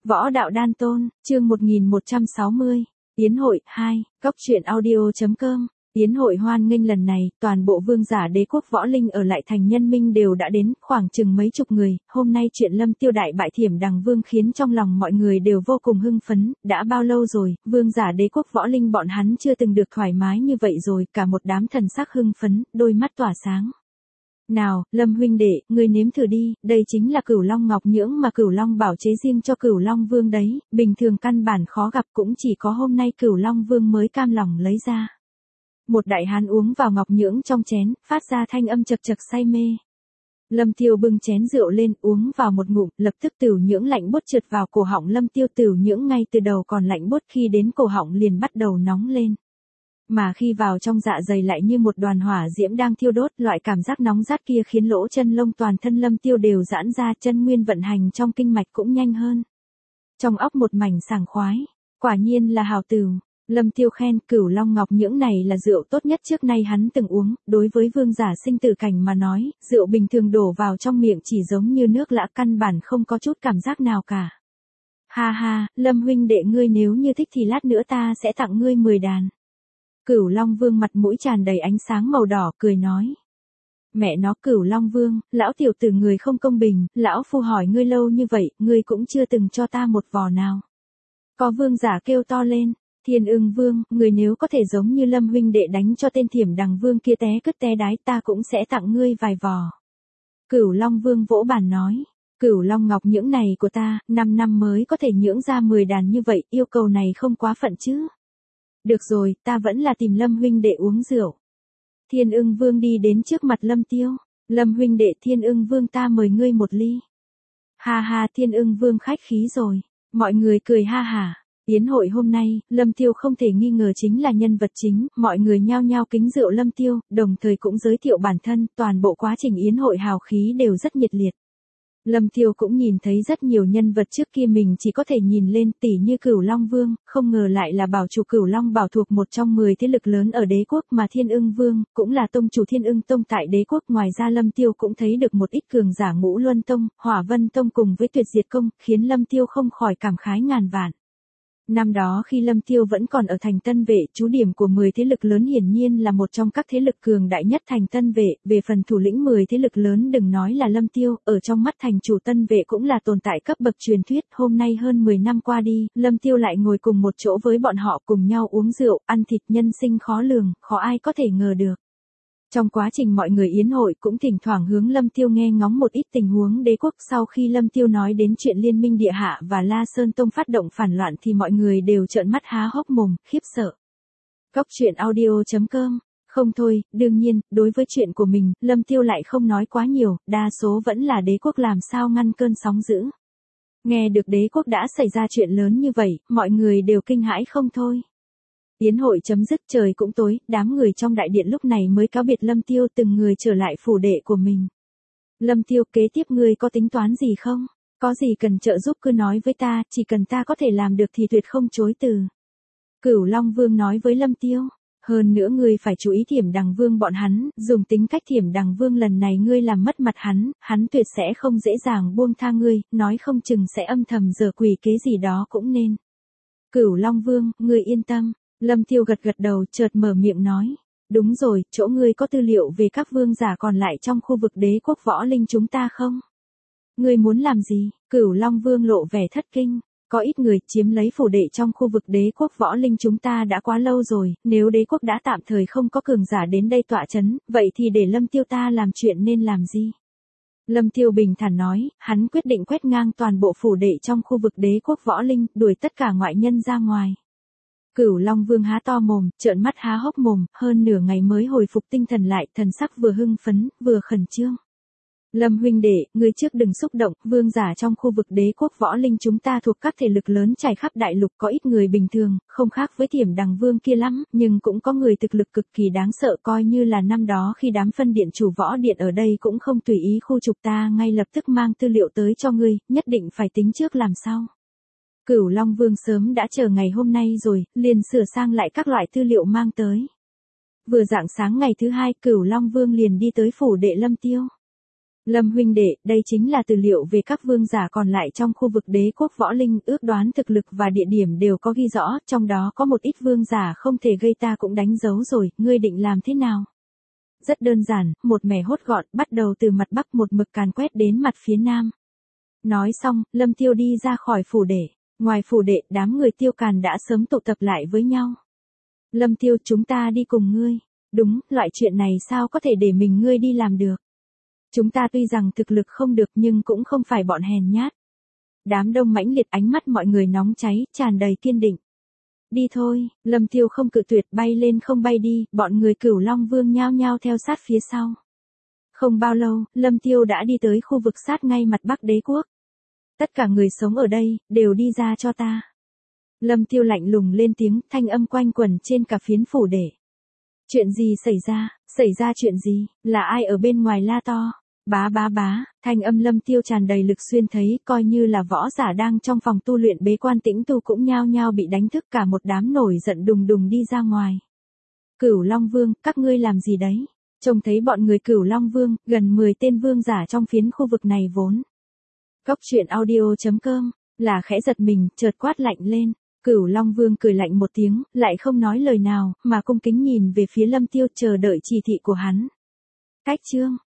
Võ đạo đan tôn, chương 1160, Yến hội 2, Cóc truyện audio.com. Yến hội hoan nghênh lần này, toàn bộ vương giả đế quốc võ linh ở lại thành Nhân Minh đều đã đến, khoảng chừng mấy chục người. Hôm nay chuyện Lâm Tiêu đại bại Thiểm Đằng Vương khiến trong lòng mọi người đều vô cùng hưng phấn. Đã bao lâu rồi, vương giả đế quốc võ linh bọn hắn chưa từng được thoải mái như vậy rồi, cả một đám thần sắc hưng phấn, đôi mắt tỏa sáng. Nào, Lâm huynh đệ, ngươi nếm thử đi, đây chính là Cửu Long Ngọc Nhưỡng mà Cửu Long bảo chế riêng cho Cửu Long Vương đấy, bình thường căn bản khó gặp, cũng chỉ có hôm nay Cửu Long Vương mới cam lòng lấy ra. Một đại hán uống vào ngọc nhưỡng trong chén, phát ra thanh âm chật chật say mê. Lâm Tiêu bưng chén rượu lên, uống vào một ngụm, lập tức tửu nhưỡng lạnh buốt trượt vào cổ họng Lâm Tiêu. Tửu nhưỡng ngay từ đầu còn lạnh buốt, khi đến cổ họng liền bắt đầu nóng lên. Mà khi vào trong dạ dày lại như một đoàn hỏa diễm đang thiêu đốt, loại cảm giác nóng rát kia khiến lỗ chân lông toàn thân Lâm Tiêu đều giãn ra, chân nguyên vận hành trong kinh mạch cũng nhanh hơn. Trong óc một mảnh sảng khoái, quả nhiên là hảo tửu. Lâm Tiêu khen, Cửu Long Ngọc Nhưỡng này là rượu tốt nhất trước nay hắn từng uống, đối với vương giả sinh tử cảnh mà nói, rượu bình thường đổ vào trong miệng chỉ giống như nước lã, căn bản không có chút cảm giác nào cả. Ha ha, Lâm huynh đệ, ngươi nếu như thích thì lát nữa ta sẽ tặng ngươi 10 đàn. Cửu Long Vương mặt mũi tràn đầy ánh sáng màu đỏ, cười nói. Mẹ nó, Cửu Long Vương, lão tiểu tử người không công bình, lão phu hỏi ngươi lâu như vậy, ngươi cũng chưa từng cho ta một vò nào. Có vương giả kêu to lên. Thiên Ưng Vương, người nếu có thể giống như Lâm huynh đệ đánh cho tên Thiểm Đằng Vương kia té cứt té đái, ta cũng sẽ tặng ngươi vài vò. Cửu Long Vương vỗ bàn nói, Cửu Long Ngọc Nhưỡng này của ta, 5 năm mới có thể nhưỡng ra 10 đàn như vậy, yêu cầu này không quá phận chứ. Được rồi, ta vẫn là tìm Lâm huynh đệ uống rượu. Thiên Ưng Vương đi đến trước mặt Lâm Tiêu, Lâm huynh đệ, Thiên Ưng Vương ta mời ngươi một ly. Ha ha, Thiên Ưng Vương khách khí rồi, mọi người cười ha hả. Yến hội hôm nay, Lâm Tiêu không thể nghi ngờ chính là nhân vật chính, mọi người nhao nhao kính rượu Lâm Tiêu, đồng thời cũng giới thiệu bản thân, toàn bộ quá trình yến hội hào khí đều rất nhiệt liệt. Lâm Tiêu cũng nhìn thấy rất nhiều nhân vật trước kia mình chỉ có thể nhìn lên, tỉ như Cửu Long Vương, không ngờ lại là bảo chủ Cửu Long bảo thuộc một trong 10 thế lực lớn ở đế quốc, mà Thiên Ưng Vương, cũng là tông chủ Thiên Ưng Tông tại đế quốc. Ngoài ra Lâm Tiêu cũng thấy được một ít cường giả Ngũ Luân Tông, Hỏa Vân Tông cùng với Tuyệt Diệt Công, khiến Lâm Tiêu không khỏi cảm khái ngàn vạn. Năm đó khi Lâm Tiêu vẫn còn ở thành Tân Vệ, trú điểm của 10 thế lực lớn hiển nhiên là một trong các thế lực cường đại nhất thành Tân Vệ, về phần thủ lĩnh 10 thế lực lớn đừng nói là Lâm Tiêu, ở trong mắt thành chủ Tân Vệ cũng là tồn tại cấp bậc truyền thuyết. Hôm nay hơn 10 năm qua đi, Lâm Tiêu lại ngồi cùng một chỗ với bọn họ, cùng nhau uống rượu, ăn thịt, nhân sinh khó lường, khó ai có thể ngờ được. Trong quá trình mọi người yến hội cũng thỉnh thoảng hướng Lâm Tiêu nghe ngóng một ít tình huống đế quốc. Sau khi Lâm Tiêu nói đến chuyện Liên minh Địa Hạ và La Sơn Tông phát động phản loạn thì mọi người đều trợn mắt há hốc mồm, khiếp sợ. Cóc truyện audio.com. Không thôi, đương nhiên, đối với chuyện của mình, Lâm Tiêu lại không nói quá nhiều, đa số vẫn là đế quốc làm sao ngăn cơn sóng dữ. Nghe được đế quốc đã xảy ra chuyện lớn như vậy, mọi người đều kinh hãi không thôi. Yến hội chấm dứt, trời cũng tối, đám người trong đại điện lúc này mới cáo biệt Lâm Tiêu, từng người trở lại phủ đệ của mình. Lâm Tiêu, kế tiếp ngươi có tính toán gì không? Có gì cần trợ giúp cứ nói với ta, chỉ cần ta có thể làm được thì tuyệt không chối từ. Cửu Long Vương nói với Lâm Tiêu, hơn nữa ngươi phải chú ý Thiểm Đằng Vương bọn hắn, dùng tính cách Thiểm Đằng Vương lần này ngươi làm mất mặt hắn tuyệt sẽ không dễ dàng buông tha ngươi, nói không chừng sẽ âm thầm giở quỷ kế gì đó cũng nên. Cửu Long Vương, ngươi yên tâm. Lâm Tiêu gật gật đầu, chợt mở miệng nói. Đúng rồi, chỗ ngươi có tư liệu về các vương giả còn lại trong khu vực đế quốc võ linh chúng ta không? Ngươi muốn làm gì? Cửu Long Vương lộ vẻ thất kinh. Có ít người chiếm lấy phủ đệ trong khu vực đế quốc võ linh chúng ta đã quá lâu rồi, nếu đế quốc đã tạm thời không có cường giả đến đây tọa chấn, vậy thì để Lâm Tiêu ta làm chuyện nên làm gì? Lâm Tiêu bình thản nói, hắn quyết định quét ngang toàn bộ phủ đệ trong khu vực đế quốc võ linh, đuổi tất cả ngoại nhân ra ngoài. Cửu Long Vương há to mồm, trợn mắt há hốc mồm, hơn nửa ngày mới hồi phục tinh thần lại, thần sắc vừa hưng phấn, vừa khẩn trương. Lâm huynh đệ, ngươi trước đừng xúc động, vương giả trong khu vực đế quốc võ linh chúng ta thuộc các thể lực lớn trải khắp đại lục, có ít người bình thường, không khác với Thiểm Đằng Vương kia lắm, nhưng cũng có người thực lực cực kỳ đáng sợ, coi như là năm đó khi đám phân điện chủ võ điện ở đây cũng không tùy ý khu trục ta, ngay lập tức mang tư liệu tới cho ngươi, nhất định phải tính trước làm sao. Cửu Long Vương sớm đã chờ ngày hôm nay rồi, liền sửa sang lại các loại tư liệu mang tới. Vừa rạng sáng ngày thứ hai, Cửu Long Vương liền đi tới phủ đệ Lâm Tiêu. Lâm huynh đệ, đây chính là tư liệu về các vương giả còn lại trong khu vực đế quốc võ linh, ước đoán thực lực và địa điểm đều có ghi rõ, trong đó có một ít vương giả không thể gây ta cũng đánh dấu rồi, ngươi định làm thế nào? Rất đơn giản, một mẻ hốt gọn, bắt đầu từ mặt bắc một mực càn quét đến mặt phía nam. Nói xong, Lâm Tiêu đi ra khỏi phủ đệ. Ngoài phủ đệ, đám người Tiêu Càn đã sớm tụ tập lại với nhau. Lâm Tiêu, chúng ta đi cùng ngươi. Đúng, loại chuyện này sao có thể để mình ngươi đi làm được. Chúng ta tuy rằng thực lực không được nhưng cũng không phải bọn hèn nhát. Đám đông mãnh liệt, ánh mắt mọi người nóng cháy, tràn đầy kiên định. Đi thôi, Lâm Tiêu không cự tuyệt, bay lên không bay đi, bọn người Cửu Long Vương nhao nhao theo sát phía sau. Không bao lâu, Lâm Tiêu đã đi tới khu vực sát ngay mặt bắc đế quốc. Tất cả người sống ở đây, đều đi ra cho ta. Lâm Tiêu lạnh lùng lên tiếng, thanh âm quanh quẩn trên cả phiến phủ đệ. Chuyện gì xảy ra chuyện gì, là ai ở bên ngoài la to? Bá bá bá, thanh âm Lâm Tiêu tràn đầy lực xuyên thấy, coi như là võ giả đang trong phòng tu luyện bế quan tĩnh tu cũng nhao nhao bị đánh thức, cả một đám nổi giận đùng đùng đi ra ngoài. Cửu Long Vương, các ngươi làm gì đấy? Trông thấy bọn người Cửu Long Vương, gần 10 tên vương giả trong phiến khu vực này vốn. Cốc truyện audio.com, là khẽ giật mình, chợt quát lạnh lên. Cửu Long Vương cười lạnh một tiếng, lại không nói lời nào, mà cung kính nhìn về phía Lâm Tiêu chờ đợi chỉ thị của hắn. Cách chương